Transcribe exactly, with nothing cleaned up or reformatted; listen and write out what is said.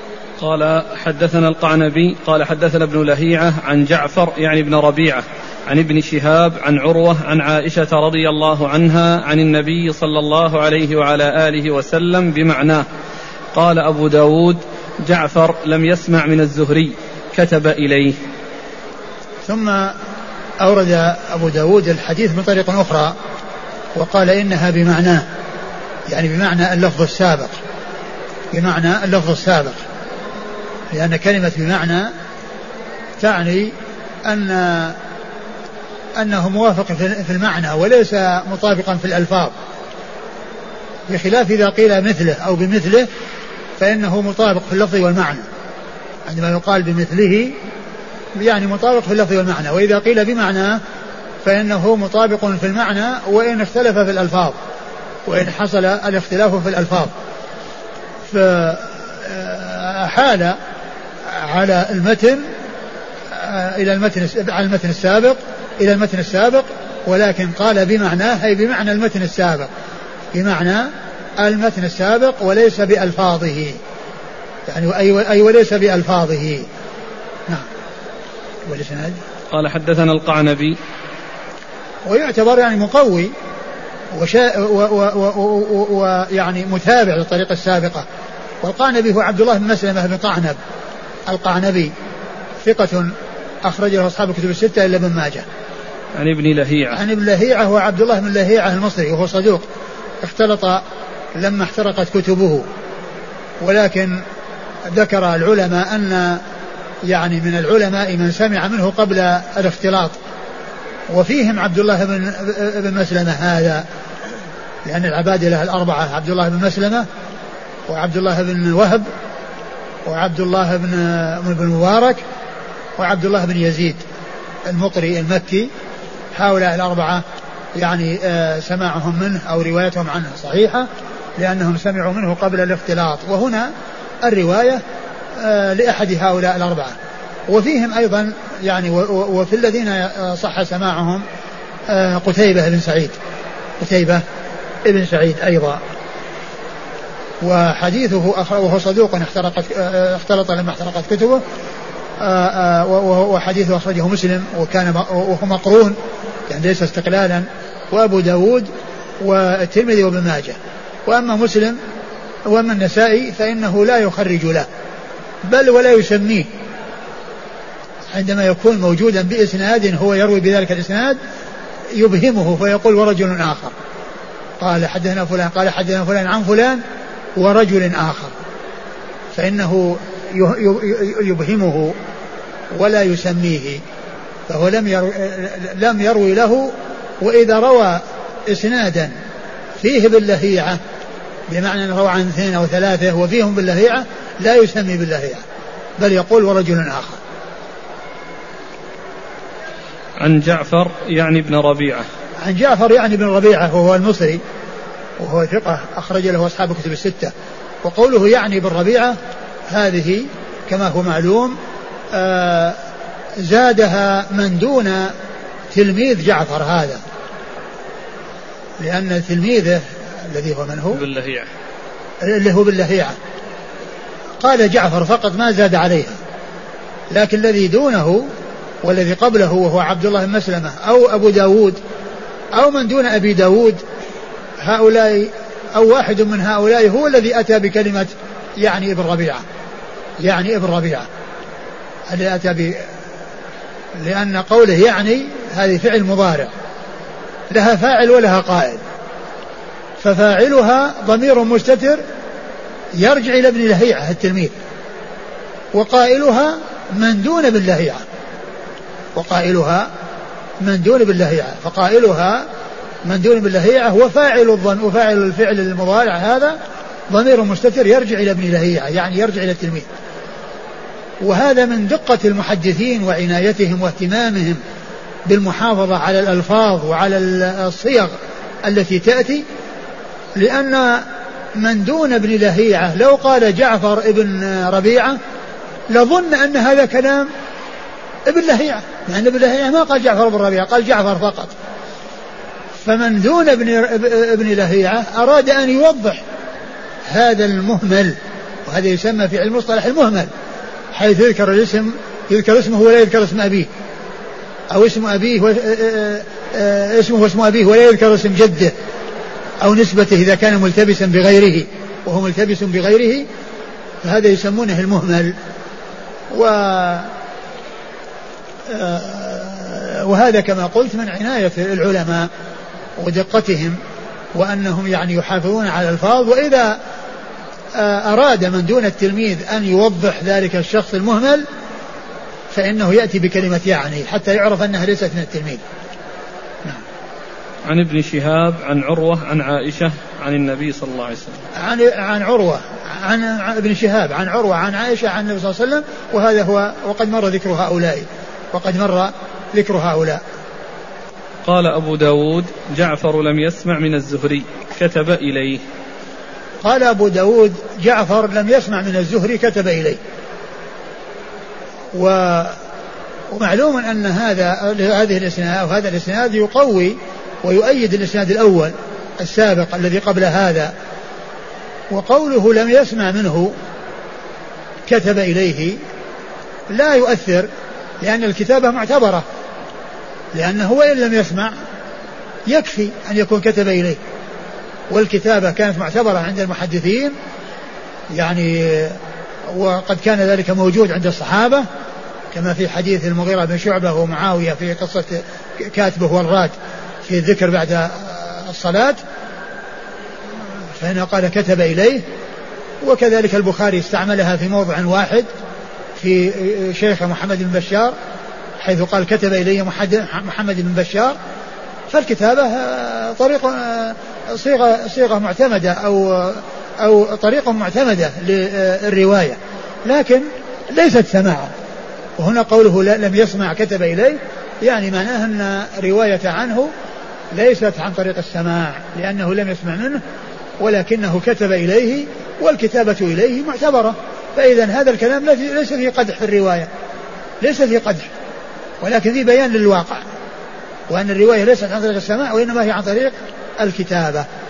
قال حدثنا القعنبي قال حدثنا ابن لهيعة عن جعفر يعني ابن ربيعة عن ابن شهاب عن عروة عن عائشة رضي الله عنها عن النبي صلى الله عليه وعلى آله وسلم بمعناه. قال أبو داود جعفر لم يسمع من الزهري كتب إليه. ثم أورد أبو داود الحديث بطريقة أخرى وقال إنها بمعناه، يعني بمعنى اللفظ السابق، بمعنى اللفظ السابق، لأن كلمة بمعنى تعني أن أنه موافق في المعنى وليس مطابقا في الألفاظ، بخلاف إذا قيل مثله أو بمثله فإنه مطابق في اللفظ والمعنى. عندما يقال بمثله يعني مطابق في اللفظ والمعنى، وإذا قيل بمعنى فإنه مطابق في المعنى وإن اختلف في الألفاظ، وإن حصل الاختلاف في الألفاظ. فحال على المتن إلى المتن على المتن السابق إلى المتن السابق، ولكن قال بمعناه أي بمعنى المتن السابق، بمعنى المتن السابق وليس بألفاظه، يعني أي أي وليس بألفاظه. نعم. والإسناد قال حدثنا القعنبي، ويعتبر يعني مقوي ويعني متابع للطريقة السابقة. والقعنبي هو عبد الله بن مسلمة بن قعنب القعنبي، ثقة أخرج له أصحاب الكتب الستة إلا ابن ماجه. عن ابن لهيعة عن ابن لهيعة هو عبد الله بن لهيعة المصري، وهو صدوق اختلط لما احترقت كتبه، ولكن ذكر العلماء أن يعني من العلماء من سمع منه قبل الاختلاط، وفيهم عبد الله بن, بن مسلمة هذا، لأن العبادلة الأربعة عبد الله بن مسلمة وعبد الله بن وهب وعبد الله بن بن مبارك وعبد الله بن يزيد المقري المكي، هؤلاء الأربعة يعني سماعهم منه أو روايتهم عنه صحيحة لأنهم سمعوا منه قبل الاختلاط، وهنا الرواية لأحد هؤلاء الأربعة. وفيهم أيضا يعني وفي الذين صح سماعهم قتيبة بن سعيد قتيبة بن سعيد أيضا، وحديثه وهو صدوق اختلط اختلط لما احترقت كتبه، وحديثه أخرجه مسلم وكان وهو مقرون يعني ليس استقلالا، وأبو داود والترمذي وابن ماجه. وأما مسلم وأما النسائي فإنه لا يخرج له بل ولا يسميه، عندما يكون موجودا بإسناد هو يروي بذلك الإسناد يبهمه فيقول ورجل آخر، قال حدثنا فلان قال حدثنا فلان عن فلان ورجل آخر، فإنه يبهمه ولا يسميه، فهو لم يروي, لم يروي له. وإذا روى إسنادا فيه باللهيعة بمعنى أن روى عن اثنين أو ثلاثة وفيهم باللهيعة لا يسمي باللهيعة بل يقول ورجل آخر. عن جعفر يعني ابن ربيعة عن جعفر يعني ابن ربيعة وهو المصري وهو ثقة أخرج له أصحاب الكتب الستة. وقوله يعني ابن ربيعة هذه كما هو معلوم آه زادها من دون تلميذ جعفر هذا، لأن تلميذه الذي هو من هو باللهيعة اللي هو باللهيعة قال جعفر فقط ما زاد عليها، لكن الذي دونه والذي قبله وهو عبد الله بن مسلمة أو أبو داود أو من دون أبي داود، هؤلاء أو واحد من هؤلاء هو الذي أتى بكلمة يعني ابن ربيعة يعني ابن ربيعة الذي أتى ب... لأن قوله يعني هذه فعل مضارع لها فاعل ولها قائل، ففاعلها ضمير مستتر يرجع إلى ابن لهيعة التلميذ، وقائلها من دون باللهيعة وقائلها من دون باللهيعة فقائلها من دون باللهيعة وفاعل الظن وفاعل الفعل المضارع هذا ضمير مستتر يرجع إلى ابن لهيعة يعني يرجع إلى التلميذ. وهذا من دقة المحدثين وعنايتهم واهتمامهم بالمحافظة على الألفاظ وعلى الصيغ التي تأتي، لأن من دون ابن لهيعة لو قال جعفر ابن ربيعة لظن أن هذا كلام ابن لهيعة، لأن ابن لهيعة ما قال جعفر ابن ربيعة قال جعفر فقط. فمن دون ابن ابن لهيعة أراد أن يوضح هذا المهمل وهذا يسمى في علم المصطلح المهمل، حيث يذكر الاسم يذكر اسمه ولا يذكر اسم أبيه، أو اسم أبيه و... اسمه واسم أبيه ولا يذكر اسم جده أو نسبته إذا كان ملتبسا بغيره وهو ملتبس بغيره، فهذا يسمونه المهمل. و... وهذا كما قلت من عناية العلماء ودقتهم، وأنهم يعني يحافظون على الألفاظ، وإذا أراد من دون التلميذ أن يوضح ذلك الشخص المهمل فإنه يأتي بكلمة يعني حتى يعرف أنها ليست من التلميذ. نعم. عن ابن شهاب عن عروة عن عائشة عن النبي صلى الله عليه وسلم. عن عن عروة عن ابن شهاب عن عروة عن عائشة عن النبي صلى الله عليه وسلم، وهذا هو، وقد مر ذكر هؤلاء وقد مر ذكر هؤلاء. قال أبو داود جعفر لم يسمع من الزهري كتب إليه. قال أبو داود جعفر لم يسمع من الزهري كتب إليه. و ومعلوم أن هذا هذه الإسناد أو هذا الإسناد يقوي ويؤيد الإسناد الأول السابق الذي قبل هذا. وقوله لم يسمع منه كتب إليه لا يؤثر، لأن الكتابة معتبرة، لأنه وإن لم يسمع يكفي أن يكون كتب إليه، والكتابة كانت معتبرة عند المحدثين يعني، وقد كان ذلك موجود عند الصحابة كما في حديث المغيرة بن شعبة ومعاوية في قصة كاتبه والراد في الذكر بعد الصلاة، فإنه قال كتب إليه. وكذلك البخاري استعملها في موضع واحد في شيخ محمد بن بشار حيث قال كتب إليه محمد بن بشار، فالكتابة طريق صيغة, صيغة معتمدة أو, أو طريقة معتمدة للرواية، لكن ليست سماعا. وهنا قوله لم يسمع كتب إليه يعني معناه أن رواية عنه ليست عن طريق السماع، لأنه لم يسمع منه ولكنه كتب إليه، والكتابة إليه معتبرة. فإذا هذا الكلام ليس فيه قدح في الرواية، ليس فيه قدح، ولكن فيه بيان للواقع، وأن الرواية ليست عن طريق السماع وإنما هي عن طريق الكتابة.